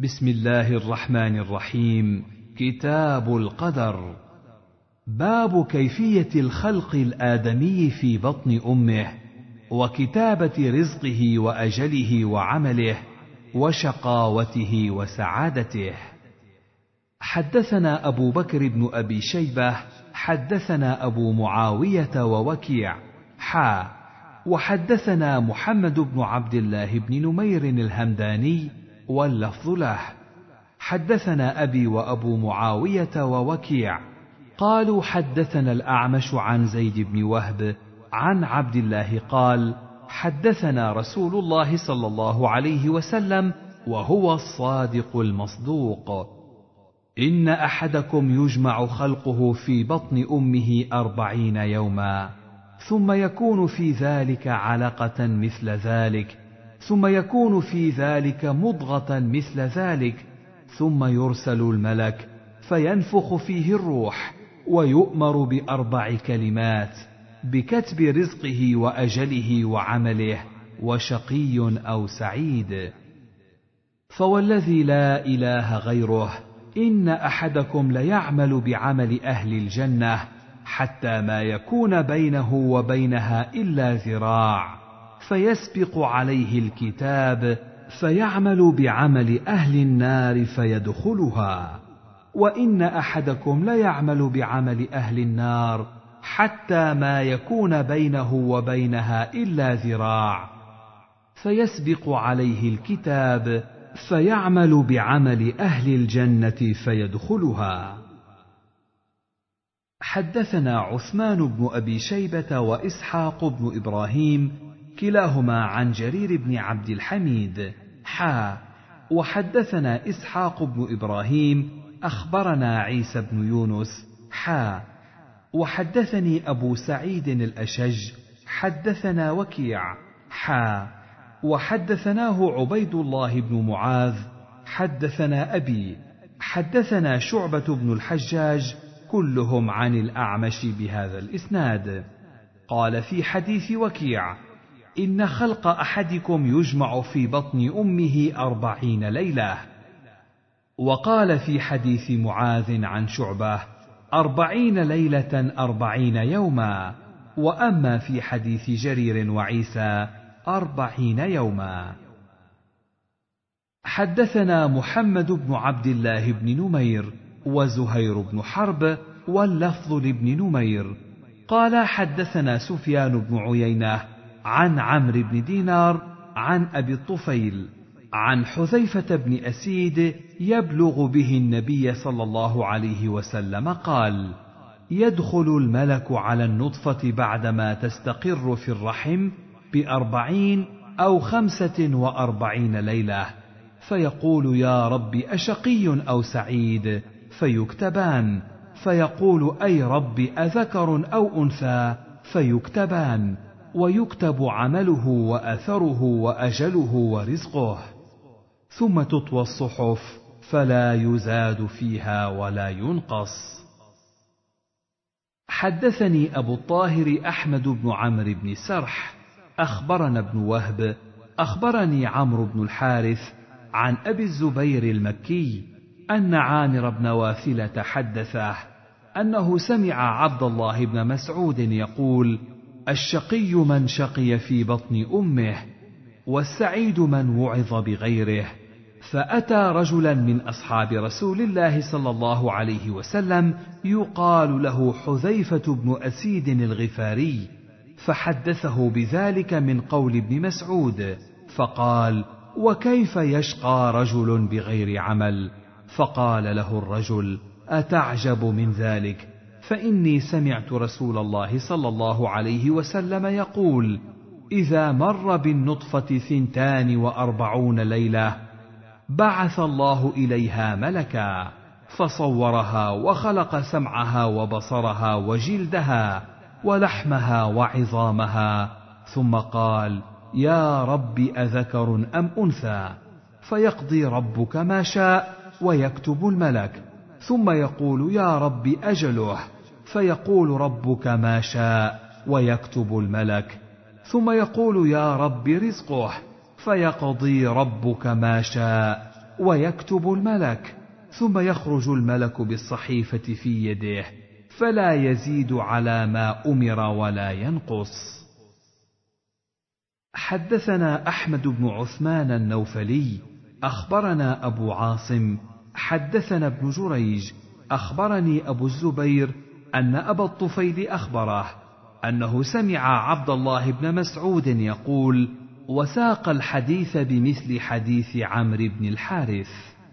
بسم الله الرحمن الرحيم. كتاب القدر. باب كيفية الخلق الآدمي في بطن أمه، وكتابة رزقه وأجله وعمله، وشقاوته وسعادته. حدثنا أبو بكر بن أبي شيبة حدثنا أبو معاوية ووكيع وحدثنا محمد بن عبد الله بن نمير الهمداني واللفظ له. حدثنا أبي وأبو معاوية ووكيع قالوا حدثنا الأعمش عن زيد بن وهب عن عبد الله قال حدثنا رسول الله صلى الله عليه وسلم وهو الصادق المصدوق: إن أحدكم يجمع خلقه في بطن أمه 40 يوما، ثم يكون في ذلك علقة مثل ذلك، ثم يكون في ذلك مضغة مثل ذلك، ثم يرسل الملك فينفخ فيه الروح، ويؤمر ب4 كلمات: بكتب رزقه وأجله وعمله، وشقي أو سعيد. فوالذي لا إله غيره إن أحدكم ليعمل بعمل أهل الجنة حتى ما يكون بينه وبينها إلا ذراع، فيسبق عليه الكتاب فيعمل بعمل أهل النار فيدخلها، وإن أحدكم ليعمل بعمل أهل النار حتى ما يكون بينه وبينها إلا ذراع، فيسبق عليه الكتاب فيعمل بعمل أهل الجنة فيدخلها. حدثنا عثمان بن أبي شيبة وإسحاق بن إبراهيم كلاهما عن جرير بن عبد الحميد وحدثنا إسحاق بن إبراهيم أخبرنا عيسى بن يونس وحدثني أبو سعيد الأشج حدثنا وكيع وحدثناه عبيد الله بن معاذ حدثنا أبي حدثنا شعبة بن الحجاج كلهم عن الأعمش بهذا الإسناد. قال في حديث وكيع: إن خلق أحدكم يجمع في بطن أمه 40 ليلة. وقال في حديث معاذ عن شعبة: 40 ليلة 40 يوما. وأما في حديث جرير وعيسى 40 يوما. حدثنا محمد بن عبد الله بن نمير وزهير بن حرب واللفظ لابن نمير قال حدثنا سفيان بن عيينة عن عمرو بن دينار عن أبي الطفيل عن حذيفة بن أسيد يبلغ به النبي صلى الله عليه وسلم قال: يدخل الملك على النطفة بعدما تستقر في الرحم 40 أو 45 ليلة، فيقول: يا رب أشقي أو سعيد؟ فيكتبان. فيقول: أي رب أذكر أو أنثى؟ فيكتبان. ويكتب عمله وأثره وأجله ورزقه، ثم تطوى الصحف فلا يزاد فيها ولا ينقص. حدثني أبو الطاهر أحمد بن عمرو بن سرح أخبرنا ابن وهب أخبرني عمرو بن الحارث عن أبي الزبير المكي أن عامر بن واثلة حدثه أنه سمع عبد الله بن مسعود يقول: الشقي من شقي في بطن أمه، والسعيد من وعظ بغيره. فأتى رجلا من أصحاب رسول الله صلى الله عليه وسلم يقال له حذيفة بن أسيد الغفاري، فحدثه بذلك من قول ابن مسعود، فقال: وكيف يشقى رجل بغير عمل؟ فقال له الرجل: أتعجب من ذلك؟ فإني سمعت رسول الله صلى الله عليه وسلم يقول: إذا مر بالنطفة 42 ليلة بعث الله إليها ملكا، فصورها وخلق سمعها وبصرها وجلدها ولحمها وعظامها، ثم قال: يا رب أذكر أم أنثى؟ فيقضي ربك ما شاء ويكتب الملك، ثم يقول: يا رب أجله؟ فيقول ربك ما شاء ويكتب الملك، ثم يقول: يا رب رزقه؟ فيقضي ربك ما شاء ويكتب الملك، ثم يخرج الملك بالصحيفة في يده، فلا يزيد على ما أمر ولا ينقص. حدثنا أحمد بن عثمان النوفلي أخبرنا أبو عاصم حدثنا ابن جريج أخبرني أبو الزبير أن أبا الطفيل أخبره أنه سمع عبد الله بن مسعود يقول: وساق الحديث بمثل حديث عمرو بن الحارث.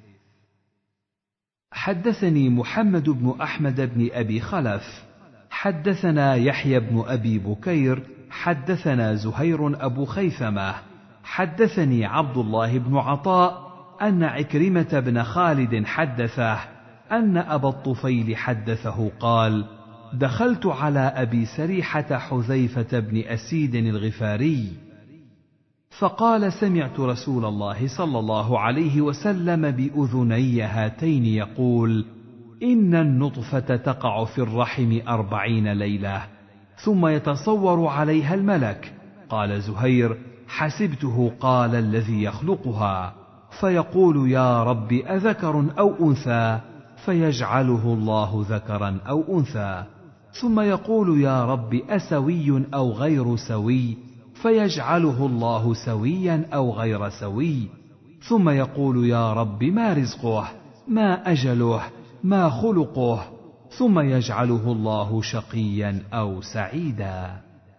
حدثني محمد بن أحمد بن أبي خلف حدثنا يحيى بن أبي بكير حدثنا زهير أبو خيثمة حدثني عبد الله بن عطاء أن عكرمة بن خالد حدثه أن أبا الطفيل حدثه قال: دخلت على أبي سريحة حذيفة بن أسيد الغفاري فقال: سمعت رسول الله صلى الله عليه وسلم بأذني هاتين يقول: إن النطفة تقع في الرحم 40 ليلة ثم يتصور عليها الملك. قال زهير: حسبته قال الذي يخلقها، فيقول: يا رب أذكر أو أنثى؟ فيجعله الله ذكرا أو أنثى. ثم يقول: يا رب أسوي أو غير سوي؟ فيجعله الله سويا أو غير سوي. ثم يقول: يا رب ما رزقه؟ ما أجله؟ ما خلقه؟ ثم يجعله الله شقيا أو سعيدا.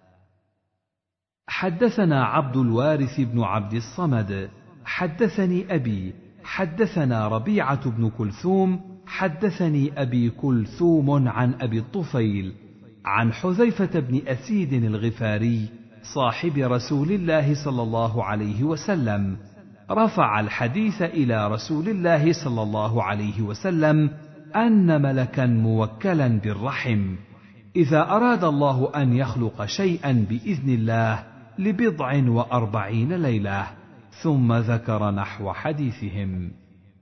حدثنا عبد الوارث بن عبد الصمد حدثني أبي حدثنا ربيعة بن كلثوم حدثني أبي كلثوم عن أبي الطفيل عن حذيفة بن أسيد الغفاري صاحب رسول الله صلى الله عليه وسلم، رفع الحديث إلى رسول الله صلى الله عليه وسلم أن ملكا موكلا بالرحم إذا أراد الله أن يخلق شيئا بإذن الله ل40 ليلة، ثم ذكر نحو حديثهم.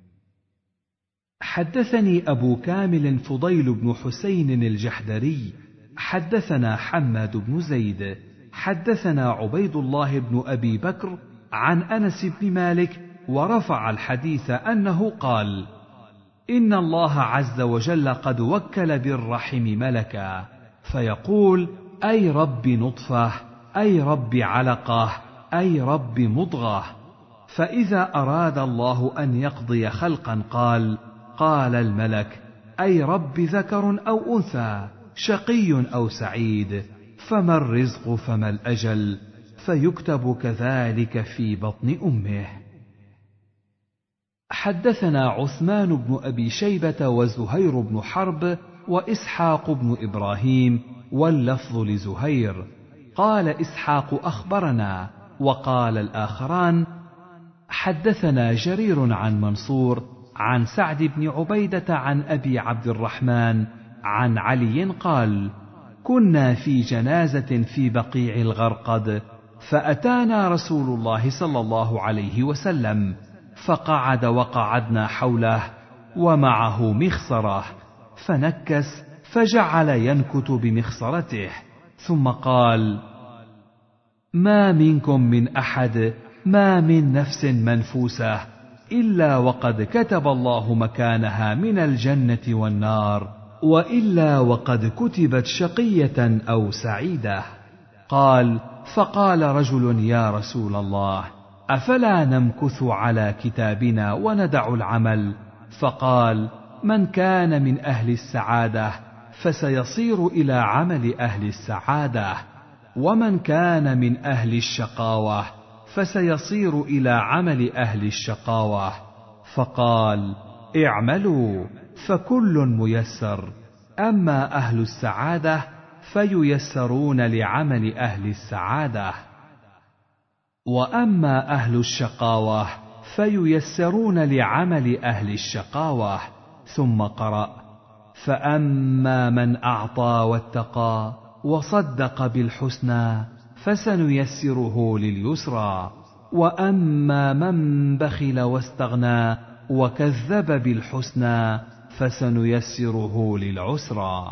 حدثني أبو كامل فضيل بن حسين الجحدري حدثنا حماد بن زيد حدثنا عبيد الله بن أبي بكر عن أنس بن مالك ورفع الحديث أنه قال: إن الله عز وجل قد وكل بالرحم ملكا فيقول: أي رب نطفة، أي رب علقة، أي رب مضغة. فإذا أراد الله أن يقضي خلقا قال الملك: أي رب ذكر أو أنثى، شقي أو سعيد، فما الرزق فما الأجل، فيكتب كذلك في بطن أمه. حدثنا عثمان بن أبي شيبة وزهير بن حرب وإسحاق بن إبراهيم واللفظ لزهير. قال إسحاق: أخبرنا. وقال الآخران: حدثنا جرير عن منصور عن سعد بن عبيدة عن أبي عبد الرحمن عن علي قال: كنا في جنازة في بقيع الغرقد، فأتانا رسول الله صلى الله عليه وسلم، فقعد وقعدنا حوله ومعه مخصرة، فنكس فجعل ينكت بمخصرته، ثم قال: ما منكم من أحد، ما من نفس منفوسة إلا وقد كتب الله مكانها من الجنة والنار، وإلا وقد كتبت شقية أو سعيدة. قال: فقال رجل: يا رسول الله، أفلا نمكث على كتابنا وندع العمل؟ فقال: من كان من أهل السعادة فسيصير إلى عمل أهل السعادة، ومن كان من أهل الشقاوة فسيصير إلى عمل أهل الشقاوة. فقال: اعملوا فكل ميسر، أما أهل السعادة فييسرون لعمل أهل السعادة، وأما أهل الشقاوة فييسرون لعمل أهل الشقاوة. ثم قرأ: فأما من أعطى واتقى وصدق بالحسنى فسنيسره لليسرى، وأما من بخل واستغنى وكذب بالحسنى فسنيسره للعسرى.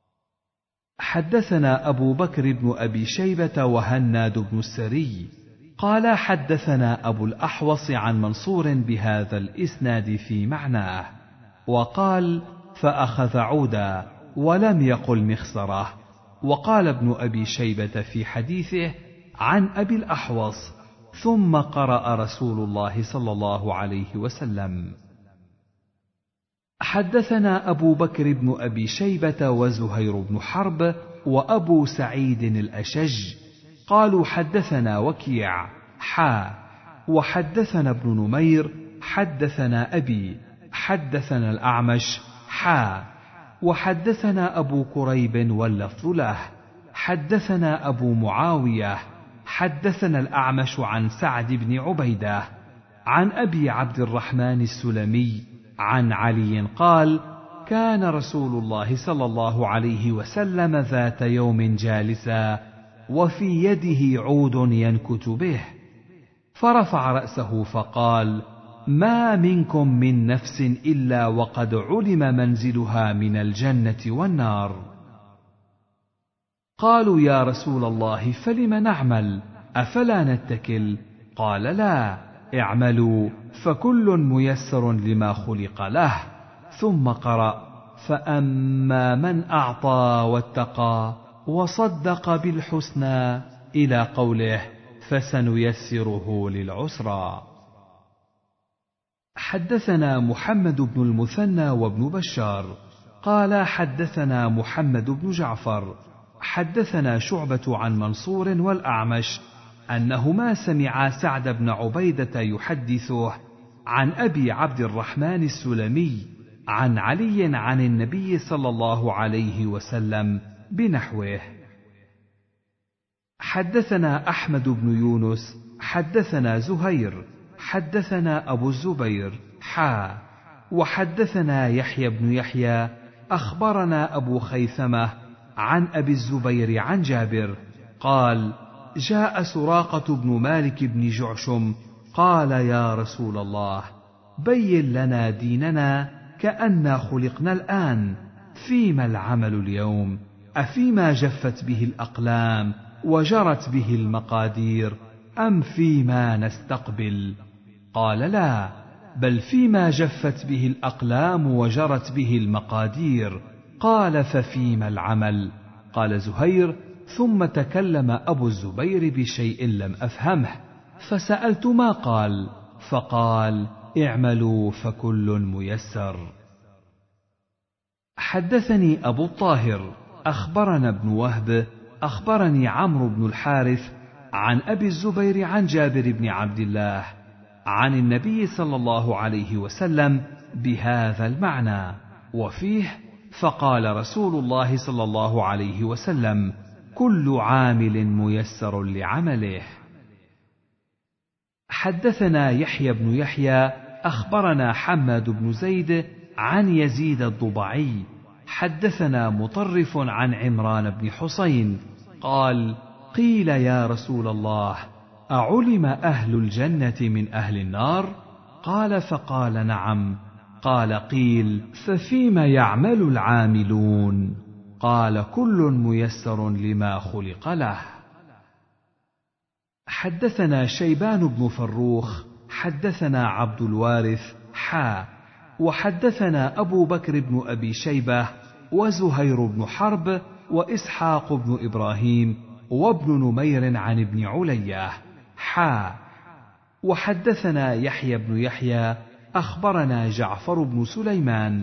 حدثنا أبو بكر بن أبي شيبة وهناد بن السري قال حدثنا أبو الأحوص عن منصور بهذا الإسناد في معناه، وقال فأخذ عودا ولم يقل مخصرة. وقال ابن أبي شيبة في حديثه عن أبي الأحوص ثم قرأ رسول الله صلى الله عليه وسلم. حدثنا أبو بكر بن أبي شيبة وزهير بن حرب وأبو سعيد الأشج قالوا حدثنا وكيع وحدثنا ابن نمير حدثنا أبي حدثنا الأعمش وحدثنا أبو كريب واللفظ له حدثنا أبو معاوية حدثنا الأعمش عن سعد بن عبيدة عن أبي عبد الرحمن السلمي عن علي قال كان رسول الله صلى الله عليه وسلم ذات يوم جالسا وفي يده عود ينكت به، فرفع رأسه فقال ما منكم من نفس إلا وقد علم منزلها من الجنة والنار. قالوا يا رسول الله فلم نعمل أفلا نتكل؟ قال لا، اعملوا فكل ميسر لما خلق له. ثم قرأ فأما من أعطى واتقى وصدق بالحسنى إلى قوله فسنيسره للعسرى. حدثنا محمد بن المثنى وابن بشار قال حدثنا محمد بن جعفر حدثنا شعبة عن منصور والأعمش أنهما سمعا سعد بن عبيدة يحدثه عن أبي عبد الرحمن السلمي عن علي عن النبي صلى الله عليه وسلم بنحوه. حدثنا أحمد بن يونس حدثنا زهير حدثنا أبو الزبير وحدثنا يحيى بن يحيى أخبرنا أبو خيثمة عن أبي الزبير عن جابر قال جاء سراقة بن مالك بن جعشم قال يا رسول الله بين لنا ديننا كأننا خلقنا الآن، فيما العمل اليوم؟ أفيما جفت به الأقلام وجرت به المقادير أم فيما نستقبل؟ قال لا، بل فيما جفت به الأقلام وجرت به المقادير. قال ففيما العمل؟ قال زهير ثم تكلم أبو الزبير بشيء لم أفهمه فسألت ما قال، فقال اعملوا فكل ميسر. حدثني أبو الطاهر أخبرنا ابن وهب أخبرني عمرو بن الحارث عن أبي الزبير عن جابر بن عبد الله عن النبي صلى الله عليه وسلم بهذا المعنى، وفيه فقال رسول الله صلى الله عليه وسلم كل عامل ميسر لعمله. حدثنا يحيى بن يحيى أخبرنا حماد بن زيد عن يزيد الضبعي حدثنا مطرف عن عمران بن حسين قال قيل يا رسول الله أعلم أهل الجنة من أهل النار؟ قال فقال نعم. قال قيل ففيما يعمل العاملون؟ قال كل ميسر لما خلق له. حدثنا شيبان بن فروخ حدثنا عبد الوارث وحدثنا أبو بكر بن أبي شيبة وزهير بن حرب وإسحاق بن إبراهيم وابن نمير عن ابن علية وحدثنا يحيى بن يحيى أخبرنا جعفر بن سليمان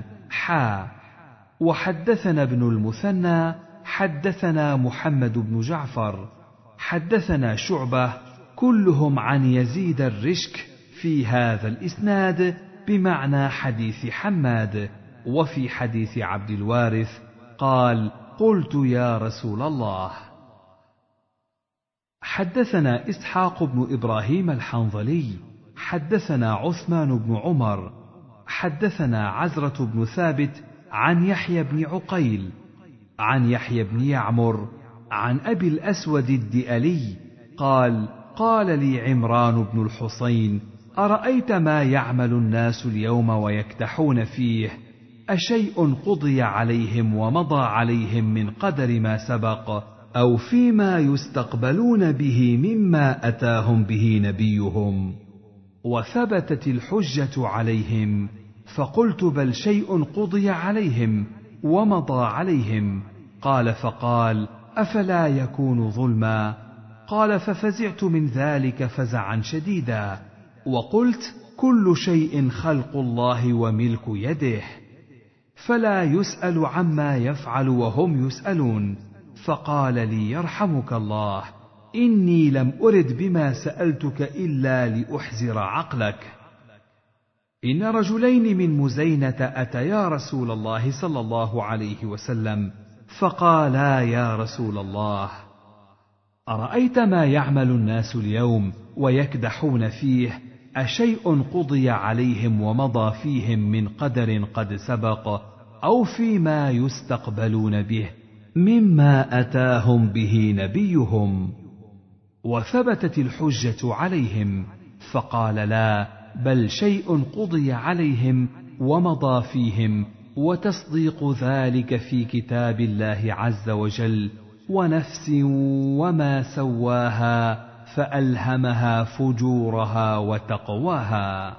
وحدثنا ابن المثنى حدثنا محمد بن جعفر حدثنا شعبة كلهم عن يزيد الرشك في هذا الإسناد بمعنى حديث حماد. وفي حديث عبد الوارث قال قلت يا رسول الله. حدثنا إسحاق بن إبراهيم الحنظلي حدثنا عثمان بن عمر حدثنا عزرة بن ثابت عن يحيى بن عقيل عن يحيى بن يعمر عن أبي الأسود الدئلي قال قال لي عمران بن الحصين أرأيت ما يعمل الناس اليوم ويكدحون فيه، أشيء قضي عليهم ومضى عليهم من قدر ما سبق أو فيما يستقبلون به مما أتاهم به نبيهم. وثبتت الحجة عليهم، فقلت بل شيء قضي عليهم ومضى عليهم. قال فقال أفلا يكون ظلما؟ قال ففزعت من ذلك فزعا شديدا، وقلت كل شيء خلق الله وملك يده، فلا يسأل عما يفعل وهم يسألون. فقال لي يرحمك الله إني لم أرد بما سألتك إلا لأحزر عقلك. إن رجلين من مزينة أتيا رسول الله صلى الله عليه وسلم فقالا يا رسول الله أرأيت ما يعمل الناس اليوم ويكدحون فيه، أشيء قضي عليهم ومضى فيهم من قدر قد سبق، أو فيما يستقبلون به مما أتاهم به نبيهم؟ وثبتت الحجة عليهم، فقال لا، بل شيء قضي عليهم ومضى فيهم، وتصديق ذلك في كتاب الله عز وجل. ونفس وما سواها فألهمها فجورها وتقواها.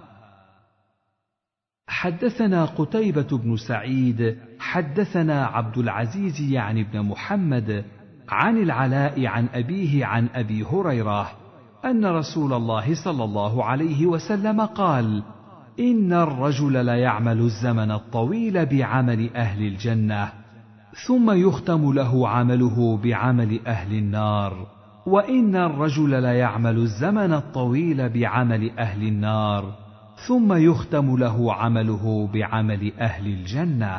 حدثنا قتيبة بن سعيد حدثنا عبد العزيز يعني بن محمد عن العلاء عن أبيه عن أبي هريرة أن رسول الله صلى الله عليه وسلم قال: إن الرجل ليعمل الزمن الطويل بعمل أهل الجنة، ثم يختم له عمله بعمل أهل النار، وإن الرجل ليعمل الزمن الطويل بعمل أهل النار، ثم يختم له عمله بعمل أهل الجنة.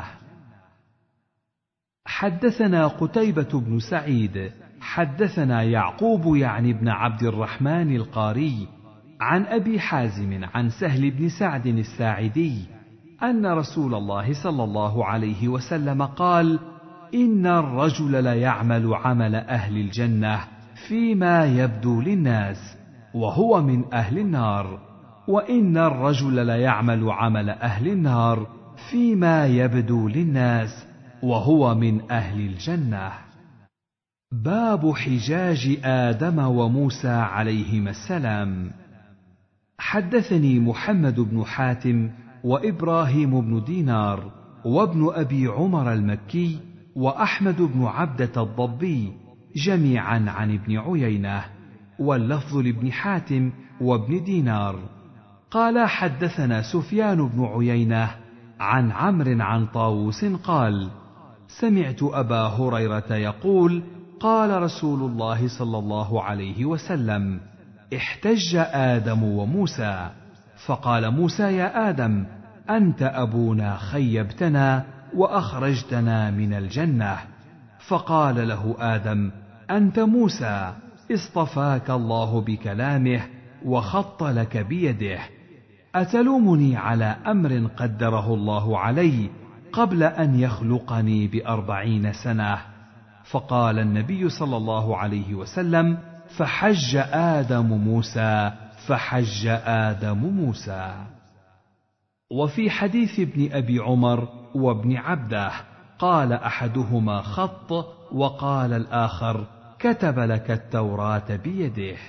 حدثنا قتيبة بن سعيد حدثنا يعقوب يعني بن عبد الرحمن القاري عن أبي حازم عن سهل بن سعد الساعدي أن رسول الله صلى الله عليه وسلم قال: إن الرجل ليعمل عمل أهل الجنة فيما يبدو للناس وهو من أهل النار، وإن الرجل ليعمل عمل أهل النار فيما يبدو للناس وهو من أهل الجنة. باب حجاج آدم وموسى عليهما السلام. حدثني محمد بن حاتم وإبراهيم بن دينار وابن أبي عمر المكي وأحمد بن عبدة الضبي جميعا عن ابن عيينة، واللفظ لابن حاتم وابن دينار قال: حدثنا سفيان بن عيينة عن عمرو عن طاووس قال: سمعت أبا هريرة يقول: قال رسول الله صلى الله عليه وسلم: احتج آدم وموسى، فقال موسى: يا آدم، أنت أبونا خيبتنا وأخرجتنا من الجنة. فقال له آدم: أنت موسى، اصطفاك الله بكلامه وخط لك بيده، أتلومني على أمر قدره الله علي قبل أن يخلقني ب40 سنة؟ فقال النبي صلى الله عليه وسلم: فحج آدم موسى، فحج آدم موسى. وفي حديث ابن أبي عمر وابن عبده قال أحدهما خط، وقال الآخر كتب لك التوراة بيده.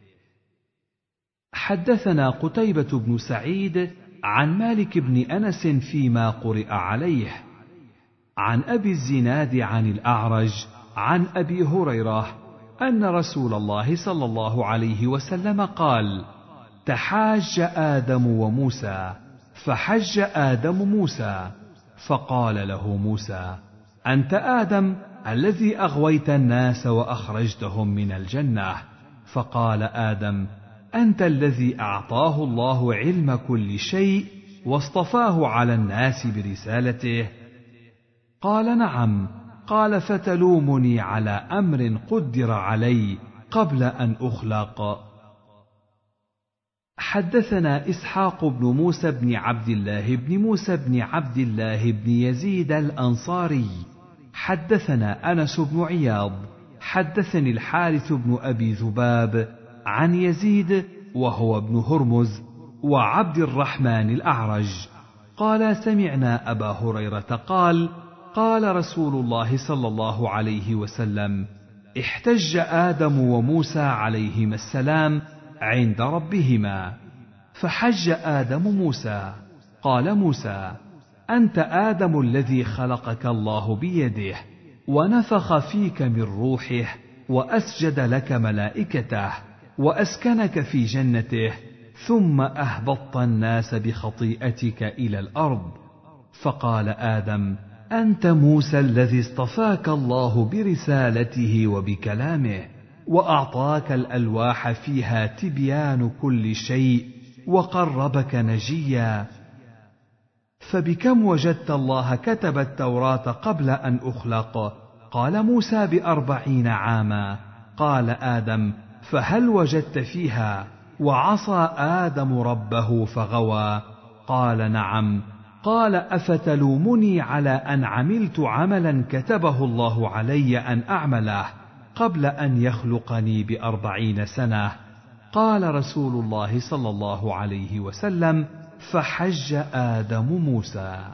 حدثنا قتيبة بن سعيد عن مالك بن أنس فيما قرئ عليه عن أبي الزناد عن الأعرج عن أبي هريرة أن رسول الله صلى الله عليه وسلم قال: تحاج آدم وموسى، فحج آدم موسى، فقال له موسى: أنت آدم الذي أغويت الناس وأخرجتهم من الجنة. فقال آدم: أنت الذي أعطاه الله علم كل شيء واصطفاه على الناس برسالته. قال: نعم. قال: فتلومني على أمر قدر علي قبل أن أخلق. حدثنا إسحاق بن موسى بن عبد الله بن موسى بن عبد الله بن يزيد الأنصاري حدثنا أنس بن عياض حدثني الحارث بن أبي ذباب عن يزيد وهو ابن هرمز وعبد الرحمن الأعرج قال: سمعنا أبا هريرة قال: قال رسول الله صلى الله عليه وسلم: احتج آدم وموسى عليهما السلام عند ربهما، فحج آدم موسى. قال موسى: أنت آدم الذي خلقك الله بيده، ونفخ فيك من روحه، وأسجد لك ملائكته، وأسكنك في جنته، ثم أهبطت الناس بخطيئتك إلى الأرض. فقال آدم: أنت موسى الذي اصطفاك الله برسالته وبكلامه، وأعطاك الألواح فيها تبيان كل شيء، وقربك نجيا. فبكم وجدت الله كتب التوراة قبل أن أخلق؟ قال موسى: ب40 عاما. قال آدم: فهل وجدت فيها؟ وعصى آدم ربه فغوى. قال: نعم. قال: أفتلومني على أن عملت عملا كتبه الله علي أن أعمله قبل أن يخلقني ب40 سنة؟ قال رسول الله صلى الله عليه وسلم: فحج آدم موسى.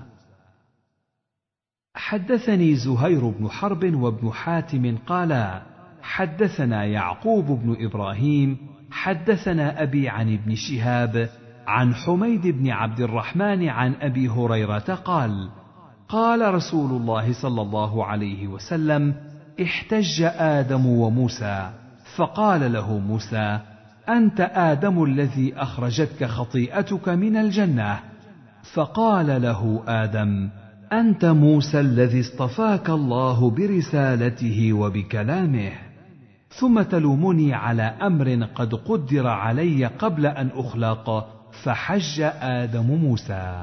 حدثني زهير بن حرب وابن حاتم قالا: حدثنا يعقوب بن إبراهيم حدثنا أبي عن ابن شهاب عن حميد بن عبد الرحمن عن أبي هريرة قال: قال رسول الله صلى الله عليه وسلم: احتج آدم وموسى، فقال له موسى: أنت آدم الذي أخرجتك خطيئتك من الجنة. فقال له آدم: أنت موسى الذي اصطفاك الله برسالته وبكلامه. ثم تلومني على أمر قد قدر علي قبل أن أخلق. فحج آدم موسى.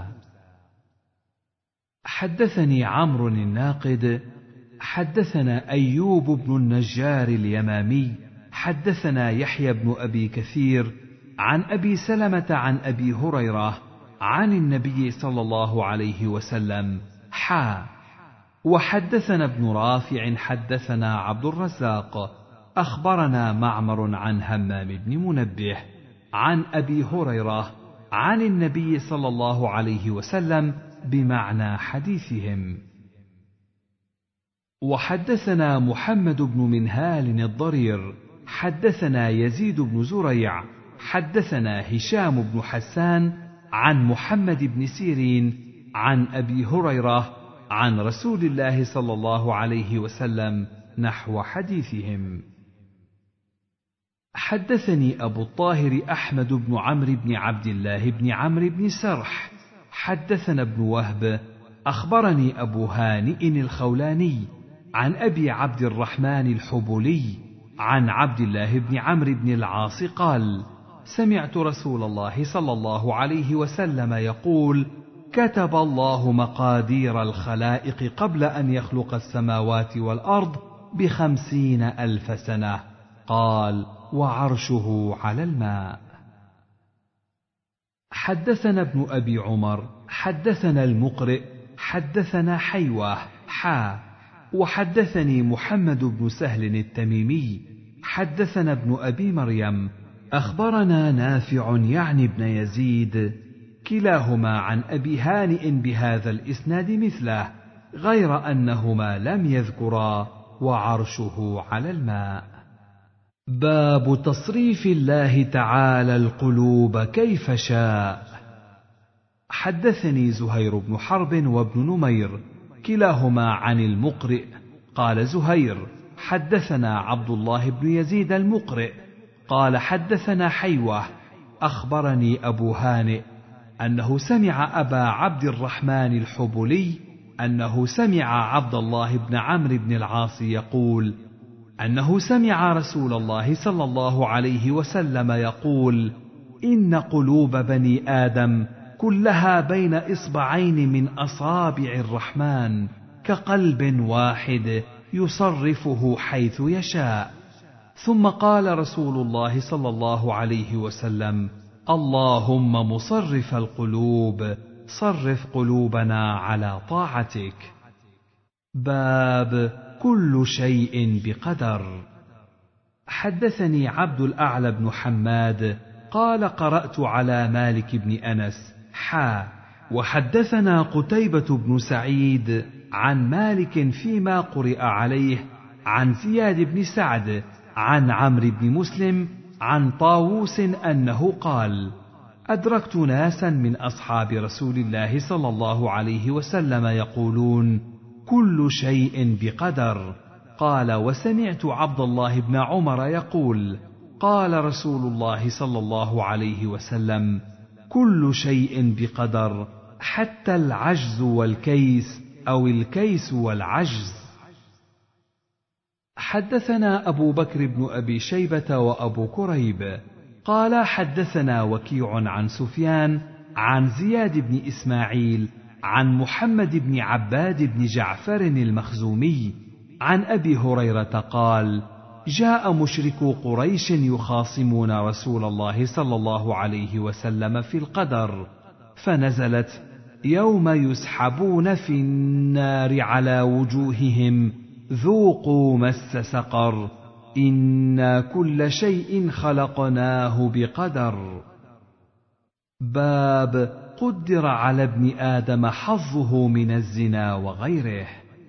حدثني عمرو الناقد حدثنا أيوب بن النجار اليمامي حدثنا يحيى بن أبي كثير عن أبي سلمة عن أبي هريرة عن النبي صلى الله عليه وسلم وحدثنا ابن رافع حدثنا عبد الرزاق أخبرنا معمر عن همام بن منبه عن أبي هريرة عن النبي صلى الله عليه وسلم بمعنى حديثهم. وحدثنا محمد بن منهال الضرير حدثنا يزيد بن زريع حدثنا هشام بن حسان عن محمد بن سيرين عن أبي هريرة عن رسول الله صلى الله عليه وسلم نحو حديثهم. حدثني أبو الطاهر أحمد بن عمرو بن عبد الله بن عمرو بن سرح حدثنا ابن وهب أخبرني أبو هانئ الخولاني عن أبي عبد الرحمن الحبولي عن عبد الله بن عمرو بن العاص قال: سمعت رسول الله صلى الله عليه وسلم يقول: كتب الله مقادير الخلائق قبل أن يخلق السماوات والأرض ب50,000 سنة. قال: وعرشه على الماء. حدثنا ابن أبي عمر حدثنا المقرئ حدثنا حيوة وحدثني محمد بن سهل التميمي حدثنا ابن أبي مريم أخبرنا نافع يعني ابن يزيد كلاهما عن أبي هانئ بهذا الإسناد مثله، غير أنهما لم يذكرا وعرشه على الماء. باب تصريف الله تعالى القلوب كيف شاء. حدثني زهير بن حرب وابن نمير كلاهما عن المقرئ قال زهير: حدثنا عبد الله بن يزيد المقرئ قال: حدثنا حيوة أخبرني أبو هانئ أنه سمع أبا عبد الرحمن الحبلي أنه سمع عبد الله بن عمرو بن العاص يقول أنه سمع رسول الله صلى الله عليه وسلم يقول: إن قلوب بني آدم كلها بين إصبعين من أصابع الرحمن كقلب واحد يصرفه حيث يشاء. ثم قال رسول الله صلى الله عليه وسلم: اللهم مصرف القلوب صرف قلوبنا على طاعتك. باب كل شيء بقدر. حدثني عبد الأعلى بن حماد قال: قرأت على مالك بن أنس وحدثنا قتيبة بن سعيد عن مالك فيما قرئ عليه عن زياد بن سعد عن عمرو بن مسلم عن طاووس أنه قال: أدركت ناسا من أصحاب رسول الله صلى الله عليه وسلم يقولون: كل شيء بقدر. قال: وسمعت عبد الله بن عمر يقول: قال رسول الله صلى الله عليه وسلم: كل شيء بقدر، حتى العجز والكيس، أو الكيس والعجز. حدثنا أبو بكر بن أبي شيبة وأبو كريب قال: حدثنا وكيع عن سفيان عن زياد بن إسماعيل عن محمد بن عباد بن جعفر المخزومي عن أبي هريرة قال: جاء مشركو قريش يخاصمون رسول الله صلى الله عليه وسلم في القدر، فنزلت: يوم يسحبون في النار على وجوههم ذوقوا مس سقر، إنا كل شيء خلقناه بقدر. باب قدر على ابن آدم حظه من الزنا وغيره.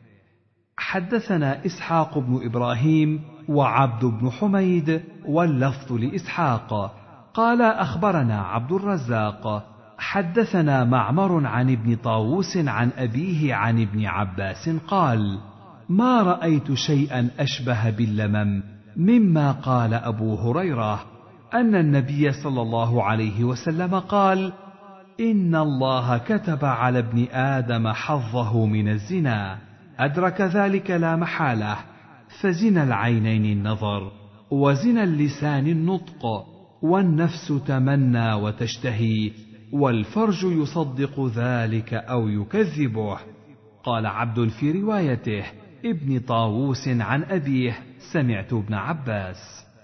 حدثنا إسحاق بن إبراهيم وعبد بن حميد واللفظ لإسحاق قال: أخبرنا عبد الرزاق حدثنا معمر عن ابن طاووس عن أبيه عن ابن عباس قال: ما رأيت شيئا أشبه باللمم مما قال أبو هريرة، أن النبي صلى الله عليه وسلم قال: إن الله كتب على ابن آدم حظه من الزنا، أدرك ذلك لا محالة، فزنا العينين النظر، وزنا اللسان النطق، والنفس تمنى وتشتهي، والفرج يصدق ذلك أو يكذبه. قال عبد في روايته: ابن طاووس عن أبيه سمعت ابن عباس.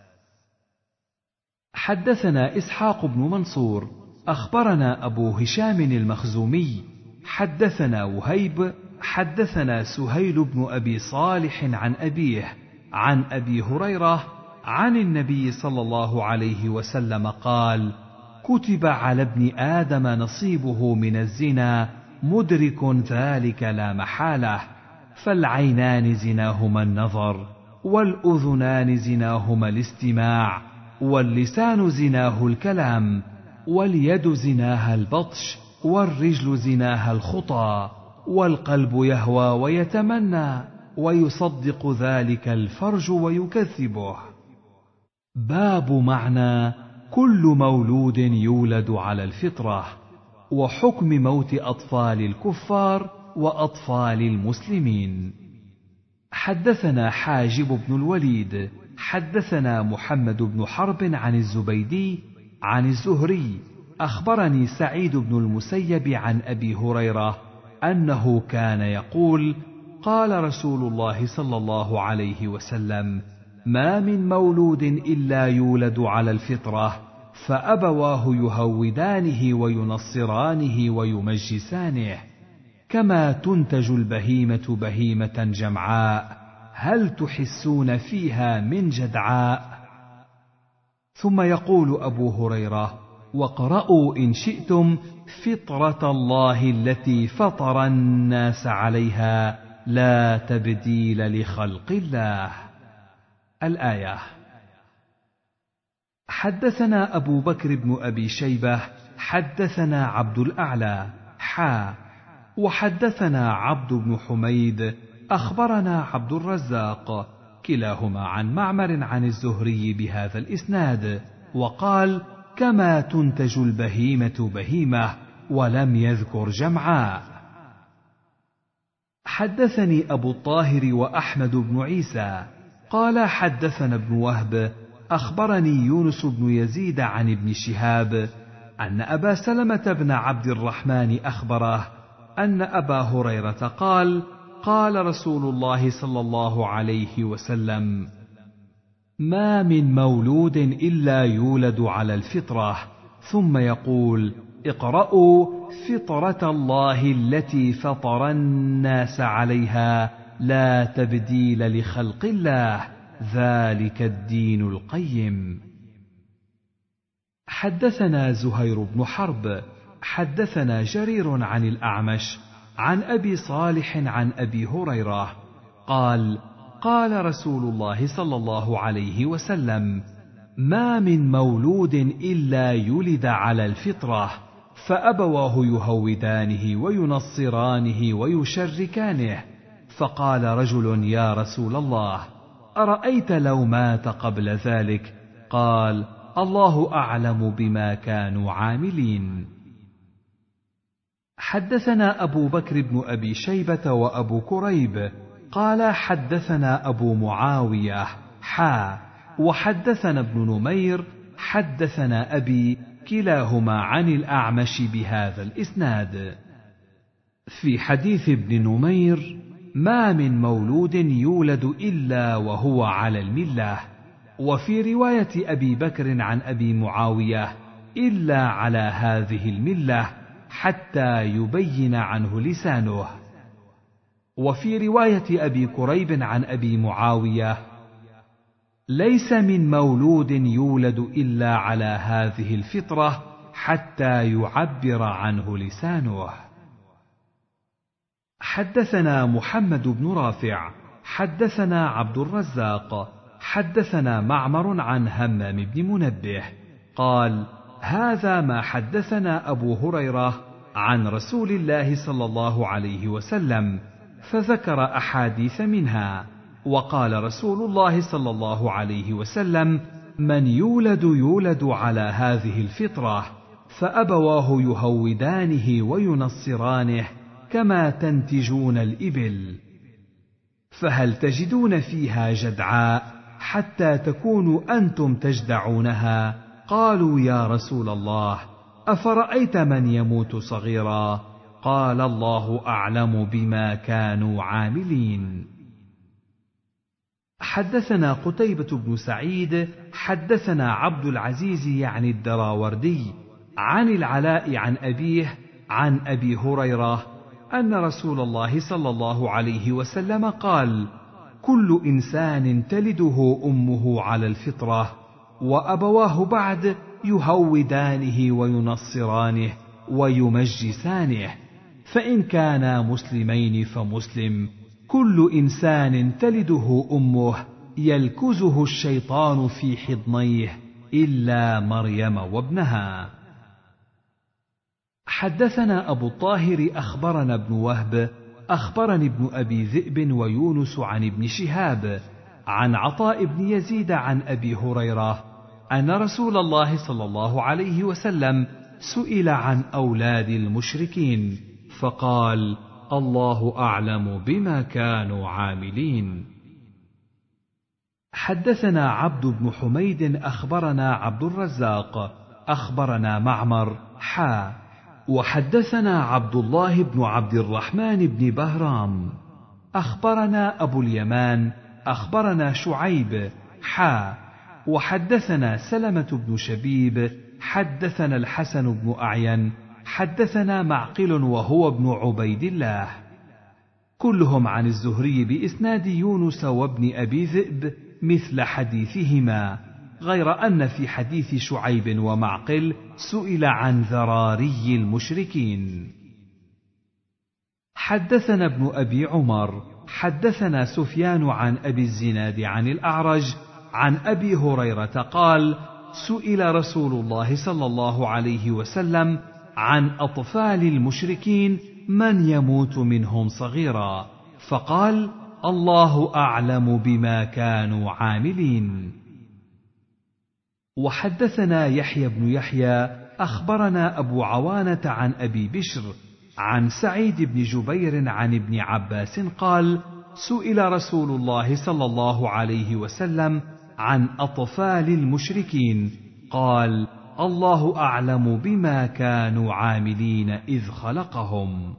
حدثنا إسحاق بن منصور أخبرنا أبو هشام المخزومي حدثنا وهيب حدثنا سهيل بن أبي صالح عن أبيه عن أبي هريرة عن النبي صلى الله عليه وسلم قال: كتب على ابن آدم نصيبه من الزنا، مدرك ذلك لا محالة، فالعينان زناهما النظر، والأذنان زناهما الاستماع، واللسان زناه الكلام، واليد زناها البطش، والرجل زناها الخطى، والقلب يهوى ويتمنى، ويصدق ذلك الفرج ويكذبه. باب معنى كل مولود يولد على الفطرة، وحكم موت أطفال الكفار وأطفال المسلمين. حدثنا حاجب بن الوليد حدثنا محمد بن حرب عن الزبيدي عن الزهري أخبرني سعيد بن المسيب عن أبي هريرة أنه كان يقول: قال رسول الله صلى الله عليه وسلم: ما من مولود إلا يولد على الفطرة، فأبواه يهودانه وينصرانه ويمجسانه، كما تنتج البهيمة بهيمة جمعاء، هل تحسون فيها من جدعاء؟ ثم يقول أبو هريرة: واقرأوا إن شئتم فطرة الله التي فطر الناس عليها، لا تبديل لخلق الله. الآية. حدثنا أبو بكر بن أبي شيبة حدثنا عبد الأعلى وحدثنا عبد بن حميد أخبرنا عبد الرزاق كلاهما عن معمر عن الزهري بهذا الإسناد، وقال: كما تنتج البهيمة بهيمة، ولم يذكر جمعاء. حدثني أبو الطاهر وأحمد بن عيسى قال: حدثنا ابن وهب أخبرني يونس بن يزيد عن ابن شهاب أن أبا سلمة بن عبد الرحمن أخبره أن أبا هريرة قال: قال رسول الله صلى الله عليه وسلم: ما من مولود إلا يولد على الفطرة، ثم يقول: اقرأوا فطرة الله التي فطر الناس عليها، لا تبديل لخلق الله، ذلك الدين القيم. حدثنا زهير بن حرب حدثنا جرير عن الأعمش عن أبي صالح عن أبي هريرة قال: قال رسول الله صلى الله عليه وسلم: ما من مولود إلا يولد على الفطرة، فأبواه يهودانه وينصرانه ويشركانه. فقال رجل: يا رسول الله، أرأيت لو مات قبل ذلك؟ قال: الله أعلم بما كانوا عاملين. حدثنا أبو بكر بن أبي شيبة وأبو كريب قال حدثنا أبو معاوية وحدثنا ابن نمير حدثنا أبي، كلاهما عن الأعمش بهذا الإسناد. في حديث ابن نمير: ما من مولود يولد إلا وهو على الملة. وفي رواية أبي بكر عن أبي معاوية: إلا على هذه الملة حتى يبين عنه لسانه. وفي رواية أبي كريب عن أبي معاوية: ليس من مولود يولد إلا على هذه الفطرة حتى يعبر عنه لسانه. حدثنا محمد بن رافع حدثنا عبد الرزاق حدثنا معمر عن همام بن منبه قال: هذا ما حدثنا أبو هريرة عن رسول الله صلى الله عليه وسلم، فذكر أحاديث منها. وقال رسول الله صلى الله عليه وسلم: من يولد على هذه الفطرة، فأبواه يهودانه وينصرانه كما تنتجون الإبل، فهل تجدون فيها جدعاء حتى تكونوا أنتم تجدعونها؟ قالوا: يا رسول الله، أفرأيت من يموت صغيرا؟ قال: الله أعلم بما كانوا عاملين. حدثنا قتيبة بن سعيد حدثنا عبد العزيز يعني الدراوردي عن العلاء عن أبيه عن أبي هريرة أن رسول الله صلى الله عليه وسلم قال: كل إنسان تلده أمه على الفطرة، وأبواه بعد يهودانه وينصرانه ويمجسانه، فإن كانا مسلمين فمسلم. كل إنسان تلده أمه يلكزه الشيطان في حضنيه إلا مريم وابنها. حدثنا أبو الطاهر أخبرنا ابن وهب أخبرني ابن أبي ذئب ويونس عن ابن شهاب عن عطاء بن يزيد عن أبي هريرة أن رسول الله صلى الله عليه وسلم سئل عن أولاد المشركين فقال: الله أعلم بما كانوا عاملين. حدثنا عبد بن حميد أخبرنا عبد الرزاق أخبرنا معمر وحدثنا عبد الله بن عبد الرحمن بن بهرام أخبرنا أبو اليمان أخبرنا شعيب وحدثنا سلمة بن شبيب حدثنا الحسن بن أعين حدثنا معقل وهو ابن عبيد الله، كلهم عن الزهري بإسناد يونس وابن أبي ذئب مثل حديثهما، غير أن في حديث شعيب ومعقل سئل عن ذراري المشركين. حدثنا ابن أبي عمر حدثنا سفيان عن أبي الزناد عن الأعرج عن أبي هريرة قال: سئل رسول الله صلى الله عليه وسلم عن أطفال المشركين من يموت منهم صغيرا، فقال: الله أعلم بما كانوا عاملين. وحدثنا يحيى بن يحيى أخبرنا أبو عوانة عن أبي بشر عن سعيد بن جبير عن ابن عباس قال: سئل رسول الله صلى الله عليه وسلم عن أطفال المشركين قال: الله أعلم بما كانوا عاملين إذ خلقهم.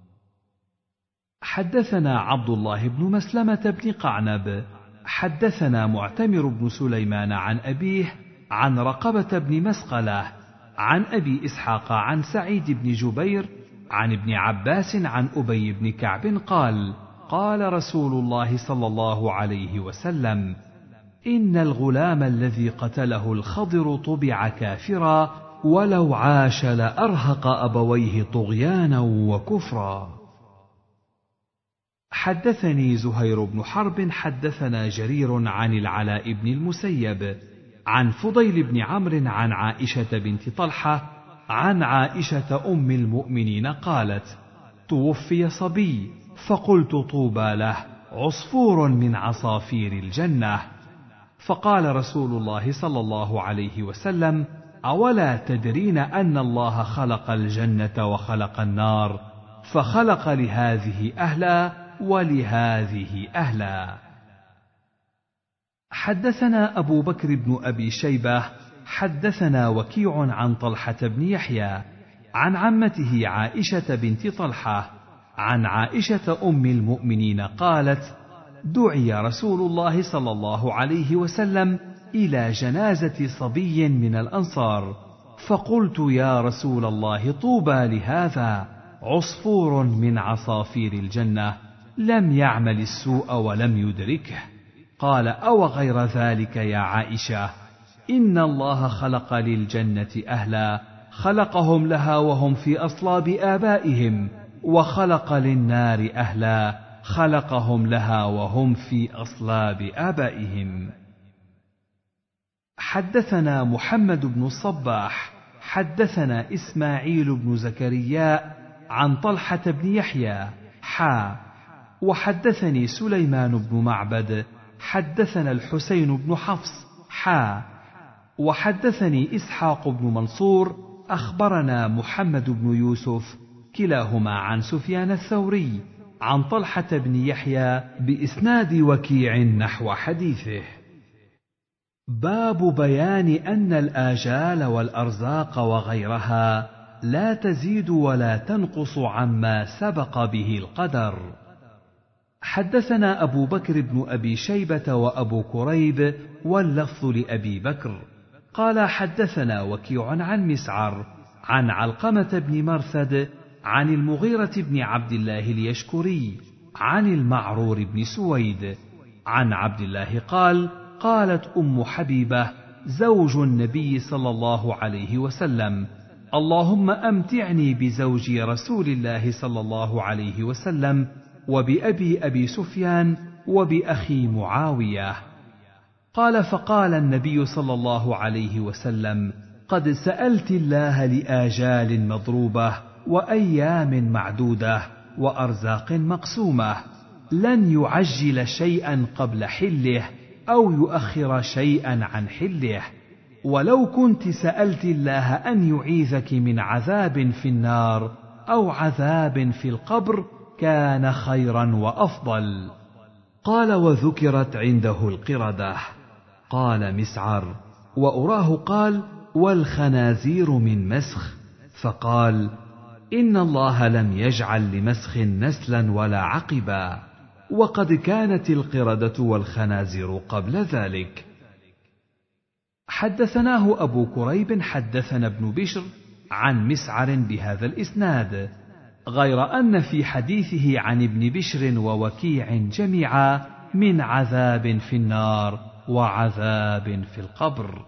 حدثنا عبد الله بن مسلمة بن قعنب حدثنا معتمر بن سليمان عن أبيه عن رقبة بن مسقلة عن أبي إسحاق عن سعيد بن جبير عن ابن عباس عن أبي بن كعب قال: قال رسول الله صلى الله عليه وسلم: إن الغلام الذي قتله الخضر طبع كافرا، ولو عاش لأرهق أبويه طغيانا وكفرا. حدثني زهير بن حرب حدثنا جرير عن العلاء بن المسيب عن فضيل بن عمرو عن عائشة بنت طلحة عن عائشة أم المؤمنين قالت: توفي صبي فقلت: طوبى له، عصفور من عصافير الجنة. فقال رسول الله صلى الله عليه وسلم: أولا تدرين أن الله خلق الجنة وخلق النار، فخلق لهذه أهلا ولهذه أهلا. حدثنا أبو بكر بن أبي شيبة حدثنا وكيع عن طلحة بن يحيى عن عمته عائشة بنت طلحة عن عائشة أم المؤمنين قالت: دعي رسول الله صلى الله عليه وسلم إلى جنازة صبي من الأنصار، فقلت: يا رسول الله، طوبى لهذا، عصفور من عصافير الجنة، لم يعمل السوء ولم يدركه. قال: أو غير ذلك يا عائشة، إن الله خلق للجنة أهلا، خلقهم لها وهم في أصلاب آبائهم، وخلق للنار أهلا، خلقهم لها وهم في أصلاب آبائهم. حدثنا محمد بن الصباح حدثنا إسماعيل بن زكريا عن طلحة بن يحيى وحدثني سليمان بن معبد حدثنا الحسين بن حفص وحدثني إسحاق بن منصور أخبرنا محمد بن يوسف كلاهما عن سفيان الثوري عن طلحة بن يحيى بإسناد وكيع نحو حديثه. باب بيان أن الآجال والأرزاق وغيرها لا تزيد ولا تنقص عما سبق به القدر. حدثنا أبو بكر بن أبي شيبة وأبو كريب واللفظ لأبي بكر قال: حدثنا وكيع عن مسعر عن علقمة بن مرثد عن المغيرة بن عبد الله اليشكري عن المعرور بن سويد عن عبد الله قال: قالت أم حبيبة زوج النبي صلى الله عليه وسلم: اللهم أمتعني بزوجي رسول الله صلى الله عليه وسلم وبأبي أبي سفيان وبأخي معاوية. قال: فقال النبي صلى الله عليه وسلم: قد سألت الله لآجال مضروبة وأيام معدودة وأرزاق مقسومة، لن يعجل شيئا قبل حله أو يؤخر شيئا عن حله، ولو كنت سألت الله أن يعيذك من عذاب في النار أو عذاب في القبر كان خيرا وأفضل. قال: وذكرت عنده القردة. قال مسعر: وأراه قال: والخنازير من مسخ، فقال: إن الله لم يجعل لمسخ نسلا ولا عقبا، وقد كانت القردة والخنازير قبل ذلك. حدثناه أبو كريب حدثنا ابن بشر عن مسعر بهذا الإسناد، غير أن في حديثه عن ابن بشر ووكيع جميعا من عذاب في النار وعذاب في القبر.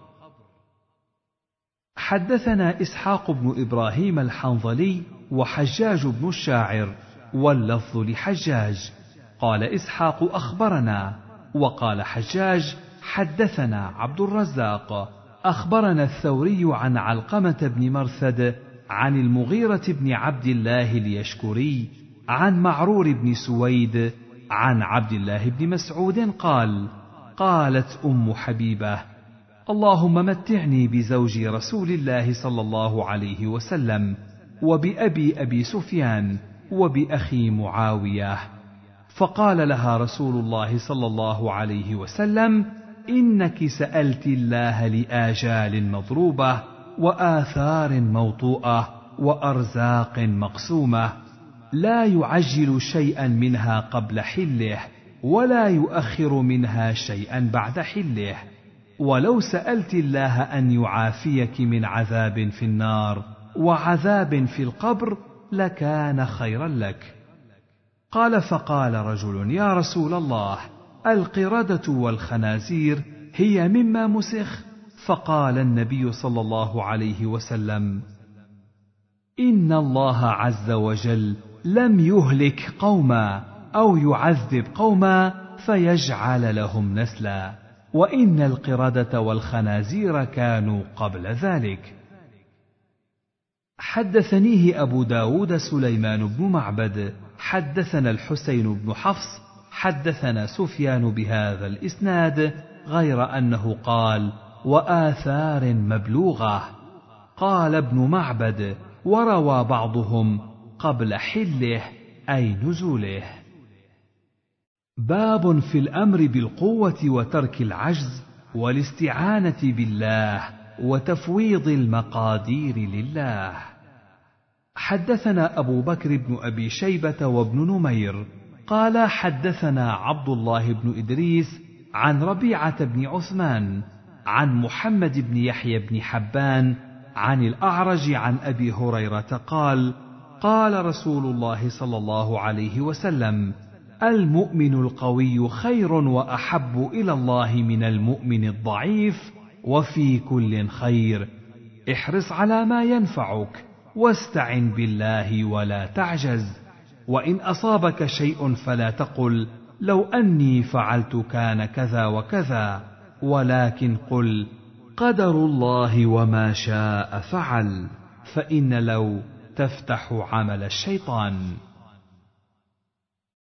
حدثنا إسحاق بن إبراهيم الحنظلي وحجاج بن الشاعر واللفظ لحجاج قال إسحاق: أخبرنا، وقال حجاج: حدثنا عبد الرزاق أخبرنا الثوري عن علقمة بن مرثد عن المغيرة بن عبد الله اليشكري عن معرور بن سويد عن عبد الله بن مسعود قال: قالت أم حبيبة: اللهم متعني بزوج رسول الله صلى الله عليه وسلم وبأبي أبي سفيان وبأخي معاوية. فقال لها رسول الله صلى الله عليه وسلم: إنك سألت الله لآجال مضروبة وآثار موطوءة وأرزاق مقسومة، لا يعجل شيئا منها قبل حله ولا يؤخر منها شيئا بعد حله، ولو سألت الله أن يعافيك من عذاب في النار وعذاب في القبر لكان خيرا لك. قال: فقال رجل: يا رسول الله، القردة والخنازير هي مما مسخ؟ فقال النبي صلى الله عليه وسلم: إن الله عز وجل لم يهلك قوما أو يعذب قوما فيجعل لهم نسلا، وإن القردة والخنازير كانوا قبل ذلك. حدثنيه أبو داود سليمان بن معبد حدثنا الحسين بن حفص حدثنا سفيان بهذا الإسناد، غير أنه قال: وآثار مبلوغة. قال ابن معبد: وروى بعضهم قبل حله أي نزوله. باب في الأمر بالقوة وترك العجز والاستعانة بالله وتفويض المقادير لله. حدثنا أبو بكر بن أبي شيبة وابن نمير قال حدثنا عبد الله بن إدريس عن ربيعة بن عثمان عن محمد بن يحيى بن حبان عن الأعرج عن أبي هريرة قال: قال رسول الله صلى الله عليه وسلم: المؤمن القوي خير وأحب إلى الله من المؤمن الضعيف، وفي كل خير، احرص على ما ينفعك واستعن بالله ولا تعجز، وإن أصابك شيء فلا تقل لو أني فعلت كان كذا وكذا، ولكن قل قدر الله وما شاء فعل، فإن لو تفتح عمل الشيطان.